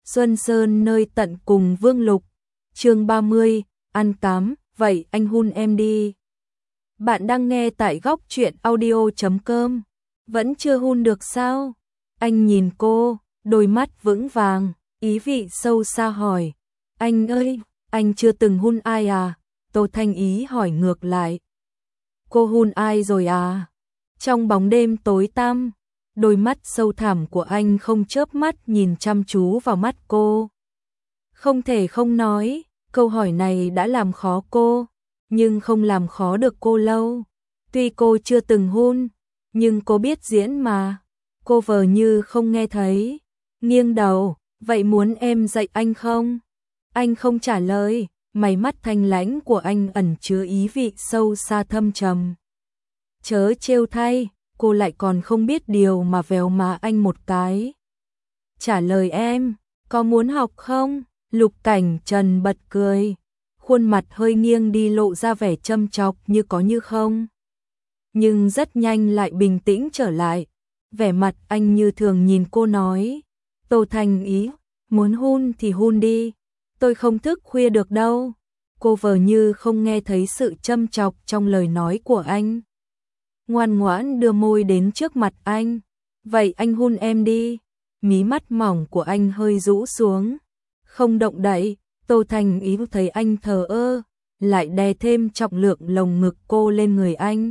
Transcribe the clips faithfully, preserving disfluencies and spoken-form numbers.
Xuân Sơn nơi tận cùng Vương Lục. Chương ba mươi, ăn cám, vậy anh hun em đi. Bạn đang nghe tại góc truyện audio chấm com. Vẫn chưa hun được sao? Anh nhìn cô, đôi mắt vững vàng, ý vị sâu xa hỏi. Anh ơi, anh chưa từng hun ai à? Tô Thanh Ý hỏi ngược lại. Cô hun ai rồi à? Trong bóng đêm tối tăm, đôi mắt sâu thẳm của anh không chớp mắt nhìn chăm chú vào mắt cô. Không thể không nói, câu hỏi này đã làm khó cô, nhưng không làm khó được cô lâu. Tuy cô chưa từng hun, nhưng cô biết diễn mà. Cô vờ như không nghe thấy, nghiêng đầu, vậy muốn em dạy anh không? Anh không trả lời, mày mắt thanh lãnh của anh ẩn chứa ý vị sâu xa thâm trầm. Chớ trêu thay, cô lại còn không biết điều mà vèo má anh một cái. Trả lời em, có muốn học không? Lục Cảnh Trần bật cười, khuôn mặt hơi nghiêng đi lộ ra vẻ châm chọc như có như không. Nhưng rất nhanh lại bình tĩnh trở lại, vẻ mặt anh như thường nhìn cô nói. Tô Thanh Ý, muốn hun thì hun đi, tôi không thức khuya được đâu. Cô vờ như không nghe thấy sự châm chọc trong lời nói của anh. Ngoan ngoãn đưa môi đến trước mặt anh. Vậy anh hun em đi. Mí mắt mỏng của anh hơi rũ xuống, không động đậy. Tô Thanh Ý thấy anh thờ ơ, lại đè thêm trọng lượng lồng ngực cô lên người anh.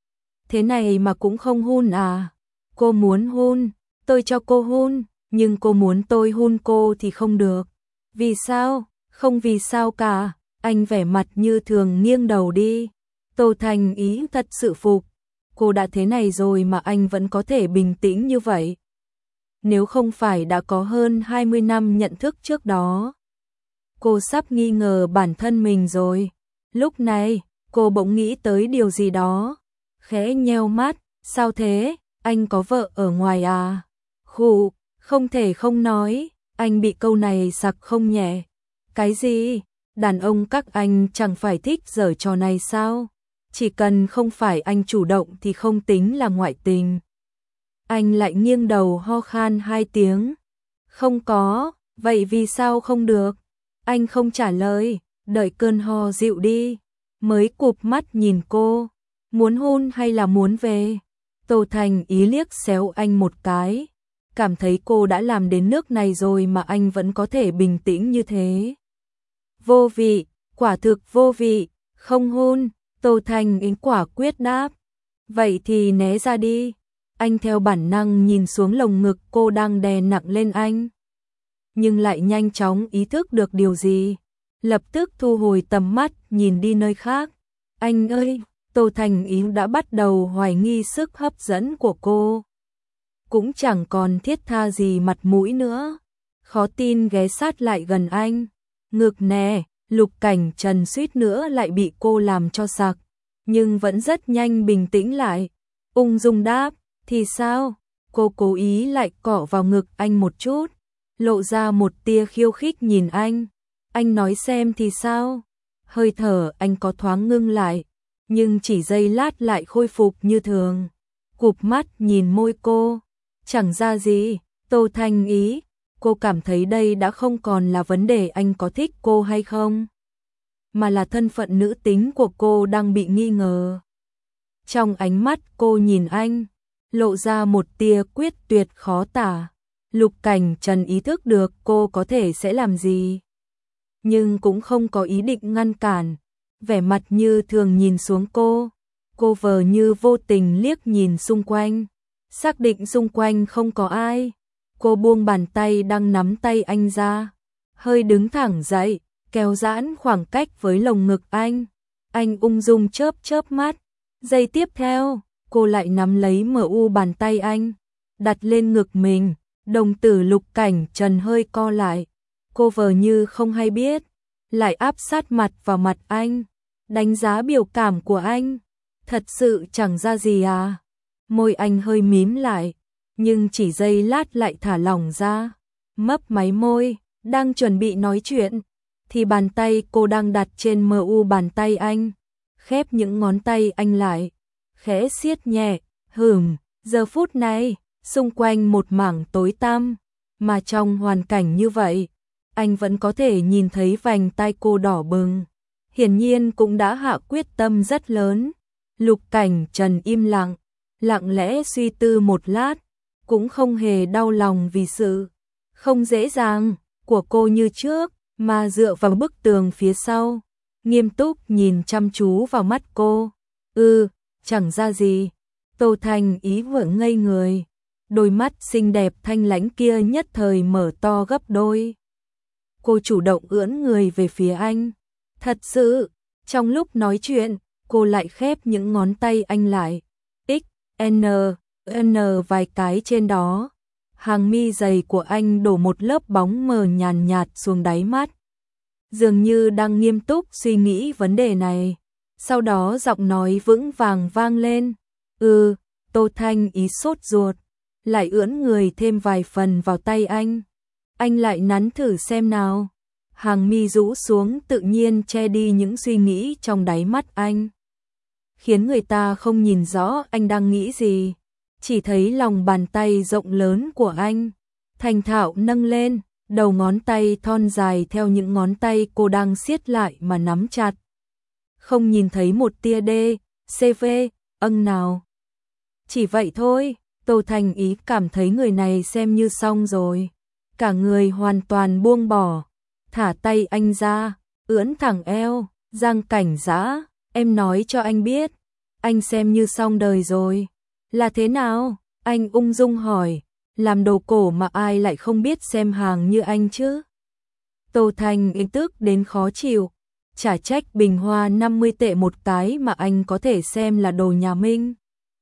Thế này mà cũng không hun à? Cô muốn hun, tôi cho cô hun, nhưng cô muốn tôi hun cô thì không được. Vì sao? Không vì sao cả. Anh vẻ mặt như thường nghiêng đầu đi. Tô Thanh Ý thật sự phục. Cô đã thế này rồi mà anh vẫn có thể bình tĩnh như vậy. Nếu không phải đã có hơn hai mươi năm nhận thức trước đó, cô sắp nghi ngờ bản thân mình rồi. Lúc này, cô bỗng nghĩ tới điều gì đó. Khẽ nheo mắt, sao thế? Anh có vợ ở ngoài à? Khụ, không thể không nói, anh bị câu này sặc không nhẹ. Cái gì? Đàn ông các anh chẳng phải thích giở trò này sao? Chỉ cần không phải anh chủ động thì không tính là ngoại tình. Anh lại nghiêng đầu ho khan hai tiếng. Không có, vậy vì sao không được? Anh không trả lời, đợi cơn ho dịu đi, mới cụp mắt nhìn cô. Muốn hôn hay là muốn về? Tô Thành Ý liếc xéo anh một cái, cảm thấy cô đã làm đến nước này rồi mà anh vẫn có thể bình tĩnh như thế. Vô vị, quả thực vô vị, không hôn. Tô Thành Ý quả quyết đáp. Vậy thì né ra đi. Anh theo bản năng nhìn xuống lồng ngực cô đang đè nặng lên anh, nhưng lại nhanh chóng ý thức được điều gì, lập tức thu hồi tầm mắt nhìn đi nơi khác. Anh ơi, Tô Thành Ý đã bắt đầu hoài nghi sức hấp dẫn của cô. Cũng chẳng còn thiết tha gì mặt mũi nữa. Khó tin ghé sát lại gần anh. Ngực nè, Lục Cảnh Trần suýt nữa lại bị cô làm cho sặc, nhưng vẫn rất nhanh bình tĩnh lại. Ung dung đáp, thì sao? Cô cố ý lại cọ vào ngực anh một chút, lộ ra một tia khiêu khích nhìn anh. Anh nói xem thì sao? Hơi thở anh có thoáng ngưng lại, nhưng chỉ giây lát lại khôi phục như thường. Cụp mắt nhìn môi cô, chẳng ra gì. Tô Thanh Ý, cô cảm thấy đây đã không còn là vấn đề anh có thích cô hay không, mà là thân phận nữ tính của cô đang bị nghi ngờ. Trong ánh mắt cô nhìn anh, lộ ra một tia quyết tuyệt khó tả. Lục Cảnh Trần ý thức được cô có thể sẽ làm gì, nhưng cũng không có ý định ngăn cản, vẻ mặt như thường nhìn xuống cô. Cô vờ như vô tình liếc nhìn xung quanh, xác định xung quanh không có ai. Cô buông bàn tay đang nắm tay anh ra, hơi đứng thẳng dậy, kéo giãn khoảng cách với lồng ngực anh. Anh ung dung chớp chớp mắt. Giây tiếp theo, cô lại nắm lấy mờ u bàn tay anh, đặt lên ngực mình. Đồng tử Lục Cảnh Trần hơi co lại. Cô vờ như không hay biết, lại áp sát mặt vào mặt anh, đánh giá biểu cảm của anh. Thật sự chẳng ra gì à? Môi anh hơi mím lại, nhưng chỉ giây lát lại thả lỏng ra. Mấp máy môi, đang chuẩn bị nói chuyện, thì bàn tay cô đang đặt trên mờ u bàn tay anh, khép những ngón tay anh lại, khẽ siết nhẹ. Hửm, giờ phút này, xung quanh một mảng tối tăm, mà trong hoàn cảnh như vậy, anh vẫn có thể nhìn thấy vành tai cô đỏ bừng. Hiển nhiên cũng đã hạ quyết tâm rất lớn. Lục Cảnh Trần im lặng, lặng lẽ suy tư một lát, cũng không hề đau lòng vì sự không dễ dàng của cô như trước, mà dựa vào bức tường phía sau, nghiêm túc nhìn chăm chú vào mắt cô. Ừ, chẳng ra gì. Tô Thanh Ý vừa ngây người, đôi mắt xinh đẹp thanh lãnh kia nhất thời mở to gấp đôi. Cô chủ động ưỡn người về phía anh. Thật sự, trong lúc nói chuyện, cô lại khép những ngón tay anh lại. X, N, N vài cái trên đó. Hàng mi dày của anh đổ một lớp bóng mờ nhàn nhạt xuống đáy mắt. Dường như đang nghiêm túc suy nghĩ vấn đề này. Sau đó giọng nói vững vàng vang lên. Ừ, Tô Thanh Ý sốt ruột, lại ưỡn người thêm vài phần vào tay anh. Anh lại nắn thử xem nào. Hàng mi rũ xuống tự nhiên che đi những suy nghĩ trong đáy mắt anh, khiến người ta không nhìn rõ anh đang nghĩ gì. Chỉ thấy lòng bàn tay rộng lớn của anh thành thạo nâng lên, đầu ngón tay thon dài theo những ngón tay cô đang siết lại mà nắm chặt. Không nhìn thấy một tia D, C V, âng nào. Chỉ vậy thôi, Tô Thanh Ý cảm thấy người này xem như xong rồi. Cả người hoàn toàn buông bỏ, thả tay anh ra, ưỡn thẳng eo, Giang Cảnh Dã, em nói cho anh biết, anh xem như xong đời rồi. Là thế nào? Anh ung dung hỏi, làm đồ cổ mà ai lại không biết xem hàng như anh chứ? Tô Thanh Ý tức đến khó chịu, chả trách bình hoa năm mươi tệ một cái mà anh có thể xem là đồ nhà Minh.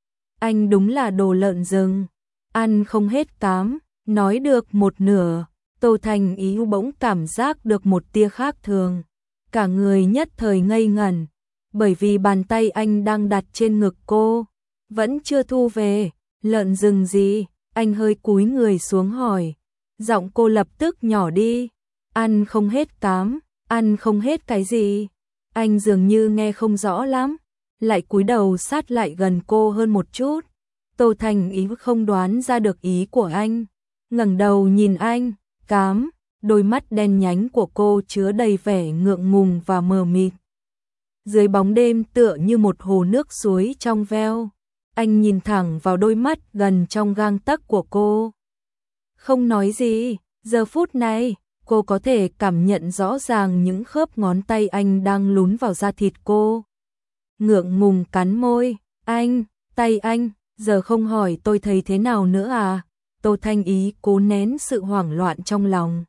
Anh đúng là đồ lợn rừng, ăn không hết cám. Nói được một nửa, Tô Thanh Ý bỗng cảm giác được một tia khác thường. Cả người nhất thời ngây ngẩn, bởi vì bàn tay anh đang đặt trên ngực cô, vẫn chưa thu về. Lợn rừng gì? Anh hơi cúi người xuống hỏi. Giọng cô lập tức nhỏ đi. Ăn không hết cám, ăn không hết cái gì? Anh dường như nghe không rõ lắm, lại cúi đầu sát lại gần cô hơn một chút. Tô Thanh Ý không đoán ra được ý của anh, ngẩng đầu nhìn anh, cám, đôi mắt đen nhánh của cô chứa đầy vẻ ngượng ngùng và mờ mịt. Dưới bóng đêm tựa như một hồ nước suối trong veo, anh nhìn thẳng vào đôi mắt gần trong gang tấc của cô. Không nói gì, giờ phút này, cô có thể cảm nhận rõ ràng những khớp ngón tay anh đang lún vào da thịt cô. Ngượng ngùng cắn môi, anh, tay anh, giờ không hỏi tôi thấy thế nào nữa à? Tô Thanh Ý cố nén sự hoảng loạn trong lòng,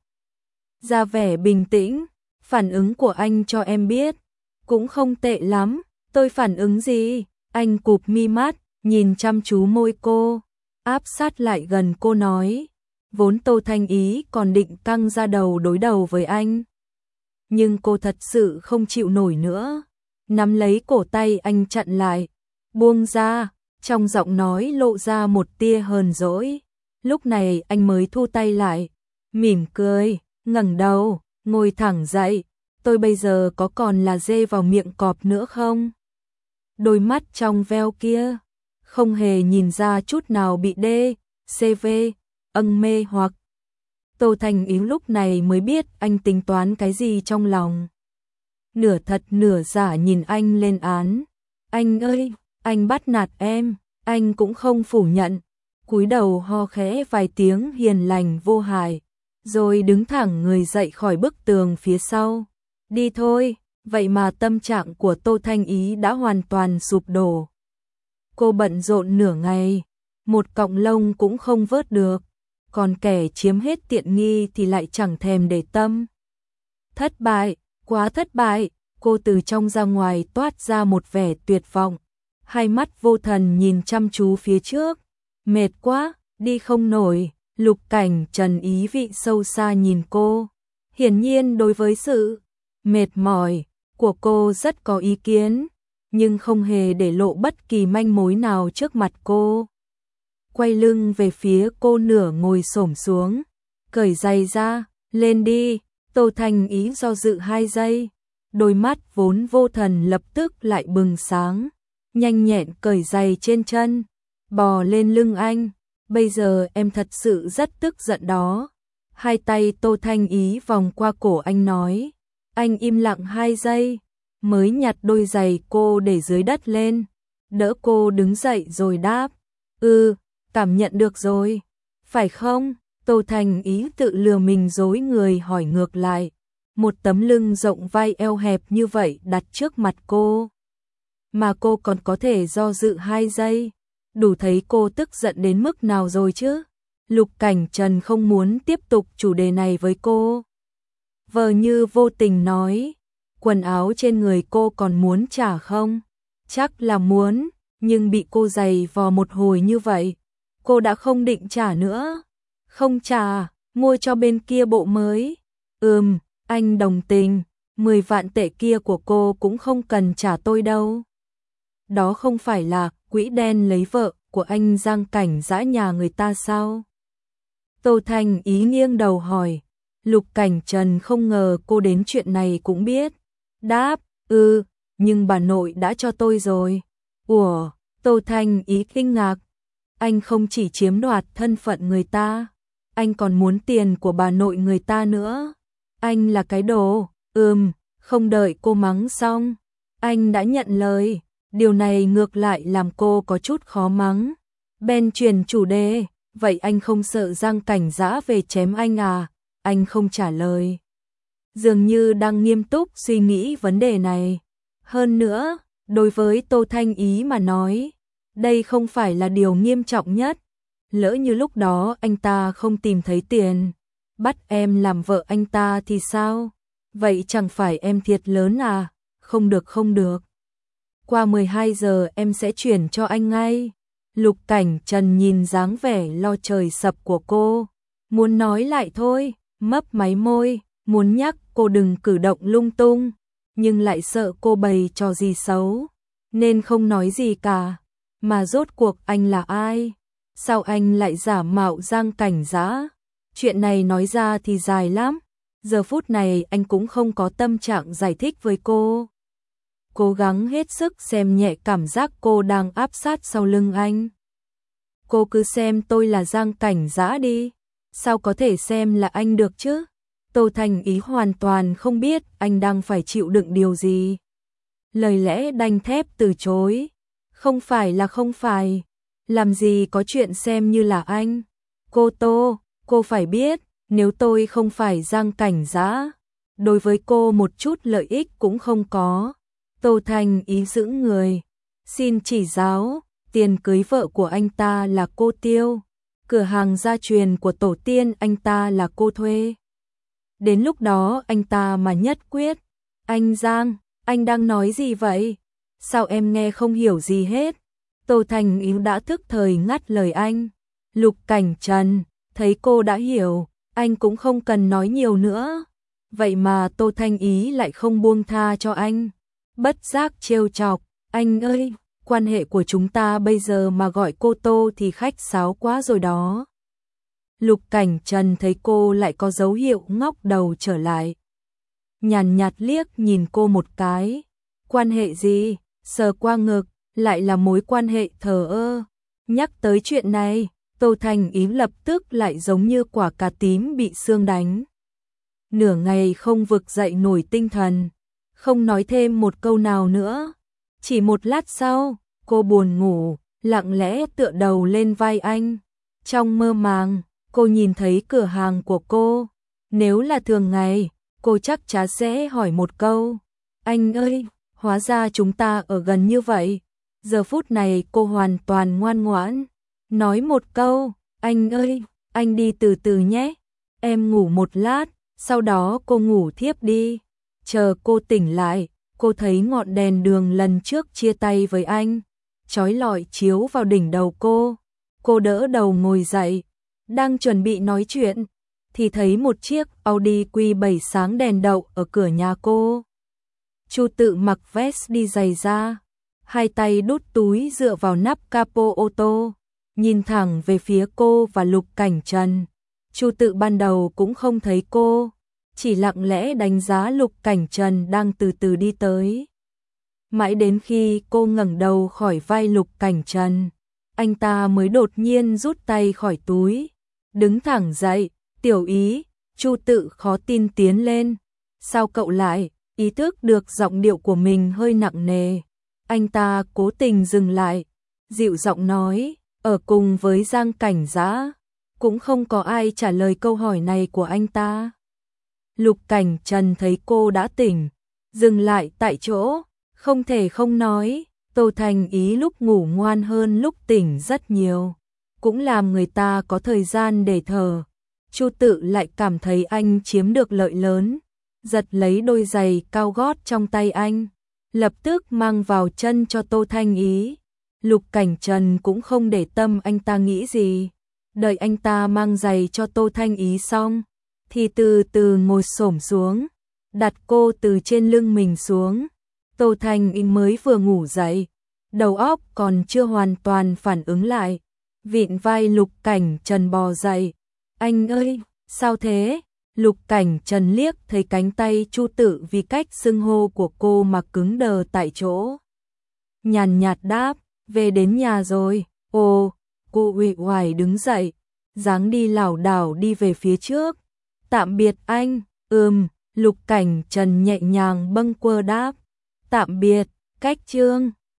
ra vẻ bình tĩnh. Phản ứng của anh cho em biết, cũng không tệ lắm. Tôi phản ứng gì? Anh cụp mi mắt, nhìn chăm chú môi cô, áp sát lại gần cô nói. Vốn Tô Thanh Ý còn định căng ra đầu đối đầu với anh, nhưng cô thật sự không chịu nổi nữa, nắm lấy cổ tay anh chặn lại, buông ra, trong giọng nói lộ ra một tia hờn dỗi. Lúc này anh mới thu tay lại, mỉm cười, ngẩng đầu, ngồi thẳng dậy. Tôi bây giờ có còn là dê vào miệng cọp nữa không? Đôi mắt trong veo kia, không hề nhìn ra chút nào bị đê, xê vê, âng mê hoặc. Tô Thanh Ý lúc này mới biết anh tính toán cái gì trong lòng. Nửa thật nửa giả nhìn anh lên án. Anh ơi, anh bắt nạt em, anh cũng không phủ nhận. Cúi đầu ho khẽ vài tiếng hiền lành vô hại, rồi đứng thẳng người dậy khỏi bức tường phía sau. Đi thôi. Vậy mà tâm trạng của Tô Thanh Ý đã hoàn toàn sụp đổ. Cô bận rộn nửa ngày, một cọng lông cũng không vớt được, còn kẻ chiếm hết tiện nghi thì lại chẳng thèm để tâm. Thất bại, quá thất bại. Cô từ trong ra ngoài toát ra một vẻ tuyệt vọng, hai mắt vô thần nhìn chăm chú phía trước. Mệt quá, đi không nổi. Lục Cảnh Trần ý vị sâu xa nhìn cô, hiển nhiên đối với sự mệt mỏi của cô rất có ý kiến, nhưng không hề để lộ bất kỳ manh mối nào trước mặt cô. Quay lưng về phía cô nửa ngồi xổm xuống, cởi giày ra, lên đi. Tô Thanh Ý do dự hai giây, đôi mắt vốn vô thần lập tức lại bừng sáng, nhanh nhẹn cởi giày trên chân, bò lên lưng anh. Bây giờ em thật sự rất tức giận đó. Hai tay Tô Thanh Ý vòng qua cổ anh nói. Anh im lặng hai giây, mới nhặt đôi giày cô để dưới đất lên, đỡ cô đứng dậy rồi đáp. Ừ, cảm nhận được rồi. Phải không? Tô Thanh Ý tự lừa mình dối người hỏi ngược lại. Một tấm lưng rộng vai eo hẹp như vậy đặt trước mặt cô, mà cô còn có thể do dự hai giây, đủ thấy cô tức giận đến mức nào rồi chứ. Lục Cảnh Trần không muốn tiếp tục chủ đề này với cô. Vờ như vô tình nói, quần áo trên người cô còn muốn trả không? Chắc là muốn, nhưng bị cô giày vò một hồi như vậy, cô đã không định trả nữa. Không trả, mua cho bên kia bộ mới. Ừm, anh đồng tình, mười vạn tệ kia của cô cũng không cần trả tôi đâu. Đó không phải là quỹ đen lấy vợ của anh Giang Cảnh Dã nhà người ta sao? Tô Thanh Ý nghiêng đầu hỏi. Lục Cảnh Trần không ngờ cô đến chuyện này cũng biết. Đáp, ừ, nhưng bà nội đã cho tôi rồi. Ủa, Tô Thanh Ý kinh ngạc. Anh không chỉ chiếm đoạt thân phận người ta, anh còn muốn tiền của bà nội người ta nữa. Anh là cái đồ. Ừm, không đợi cô mắng xong, anh đã nhận lời. Điều này ngược lại làm cô có chút khó mắng. Ben chuyển chủ đề, vậy anh không sợ Giang Cảnh Dã về chém anh à? Anh không trả lời, dường như đang nghiêm túc suy nghĩ vấn đề này. Hơn nữa, đối với Tô Thanh Ý mà nói, đây không phải là điều nghiêm trọng nhất. Lỡ như lúc đó anh ta không tìm thấy tiền, bắt em làm vợ anh ta thì sao? Vậy chẳng phải em thiệt lớn à? Không được không được. Qua mười hai giờ em sẽ chuyển cho anh ngay. Lục Cảnh Trần nhìn dáng vẻ lo trời sập của cô, muốn nói lại thôi, mấp máy môi, muốn nhắc cô đừng cử động lung tung, nhưng lại sợ cô bày trò gì xấu, nên không nói gì cả. Mà rốt cuộc anh là ai? Sao anh lại giả mạo Giang Cảnh Dã? Chuyện này nói ra thì dài lắm. Giờ phút này anh cũng không có tâm trạng giải thích với cô. Cố gắng hết sức xem nhẹ cảm giác cô đang áp sát sau lưng anh. Cô cứ xem tôi là Giang Cảnh Dã đi. Sao có thể xem là anh được chứ? Tô Thanh Ý hoàn toàn không biết anh đang phải chịu đựng điều gì. Lời lẽ đanh thép từ chối. Không phải là không phải. Làm gì có chuyện xem như là anh. Cô Tô, cô phải biết, nếu tôi không phải Giang Cảnh Dã, đối với cô một chút lợi ích cũng không có. Tô Thanh Ý giữ người. Xin chỉ giáo, tiền cưới vợ của anh ta là cô tiêu. Cửa hàng gia truyền của tổ tiên anh ta là cô thuê. Đến lúc đó anh ta mà nhất quyết. Anh Giang, anh đang nói gì vậy? Sao em nghe không hiểu gì hết? Tô Thanh Ý đã thức thời ngắt lời anh. Lục Cảnh Trần, thấy cô đã hiểu, anh cũng không cần nói nhiều nữa. Vậy mà Tô Thanh Ý lại không buông tha cho anh. Bất giác trêu chọc, anh ơi, quan hệ của chúng ta bây giờ mà gọi cô Tô thì khách sáo quá rồi đó. Lục Cảnh Trần thấy cô lại có dấu hiệu ngóc đầu trở lại. Nhàn nhạt liếc nhìn cô một cái. Quan hệ gì? Sờ qua ngực, lại là mối quan hệ thờ ơ. Nhắc tới chuyện này, Tô Thanh Ý lập tức lại giống như quả cà tím bị sương đánh. Nửa ngày không vực dậy nổi tinh thần, không nói thêm một câu nào nữa. Chỉ một lát sau, cô buồn ngủ, lặng lẽ tựa đầu lên vai anh. Trong mơ màng, cô nhìn thấy cửa hàng của cô. Nếu là thường ngày, cô chắc chắn sẽ hỏi một câu. Anh ơi, hóa ra chúng ta ở gần như vậy. Giờ phút này cô hoàn toàn ngoan ngoãn. Nói một câu, anh ơi, anh đi từ từ nhé. Em ngủ một lát, sau đó cô ngủ thiếp đi. Chờ cô tỉnh lại, cô thấy ngọn đèn đường lần trước chia tay với anh chói lọi chiếu vào đỉnh đầu cô. Cô đỡ đầu ngồi dậy, đang chuẩn bị nói chuyện, thì thấy một chiếc Audi Q bảy sáng đèn đậu ở cửa nhà cô. Chu Tự mặc vest đi giày da, hai tay đút túi dựa vào nắp capo ô tô, nhìn thẳng về phía cô và Lục Cảnh Trần. Chu Tự ban đầu cũng không thấy cô, chỉ lặng lẽ đánh giá Lục Cảnh Trần đang từ từ đi tới. Mãi đến khi cô ngẩng đầu khỏi vai Lục Cảnh Trần, anh ta mới đột nhiên rút tay khỏi túi, đứng thẳng dậy. Tiểu Ý, Chu Tự khó tin tiến lên. Sao cậu lại? Ý thức được giọng điệu của mình hơi nặng nề. Anh ta cố tình dừng lại, dịu giọng nói, ở cùng với Giang Cảnh Dã, cũng không có ai trả lời câu hỏi này của anh ta. Lục Cảnh Trần thấy cô đã tỉnh, dừng lại tại chỗ, không thể không nói, Tô Thanh Ý lúc ngủ ngoan hơn lúc tỉnh rất nhiều, cũng làm người ta có thời gian để thở. Chu Tự lại cảm thấy anh chiếm được lợi lớn, giật lấy đôi giày cao gót trong tay anh, lập tức mang vào chân cho Tô Thanh Ý. Lục Cảnh Trần cũng không để tâm anh ta nghĩ gì, đợi anh ta mang giày cho Tô Thanh Ý xong, thì từ từ ngồi xổm xuống, đặt cô từ trên lưng mình xuống. Tô Thanh Ý mới vừa ngủ dậy, đầu óc còn chưa hoàn toàn phản ứng lại, vịn vai Lục Cảnh Trần bò dậy. Anh ơi, sao thế? Lục Cảnh Trần liếc thấy cánh tay Chu Tự vì cách xưng hô của cô mà cứng đờ tại chỗ. Nhàn nhạt đáp, về đến nhà rồi. Ồ, cô uể oải đứng dậy, dáng đi lảo đảo đi về phía trước. Tạm biệt anh. Ừm, Lục Cảnh Trần nhẹ nhàng bâng quơ đáp. Tạm biệt, Cách Chương.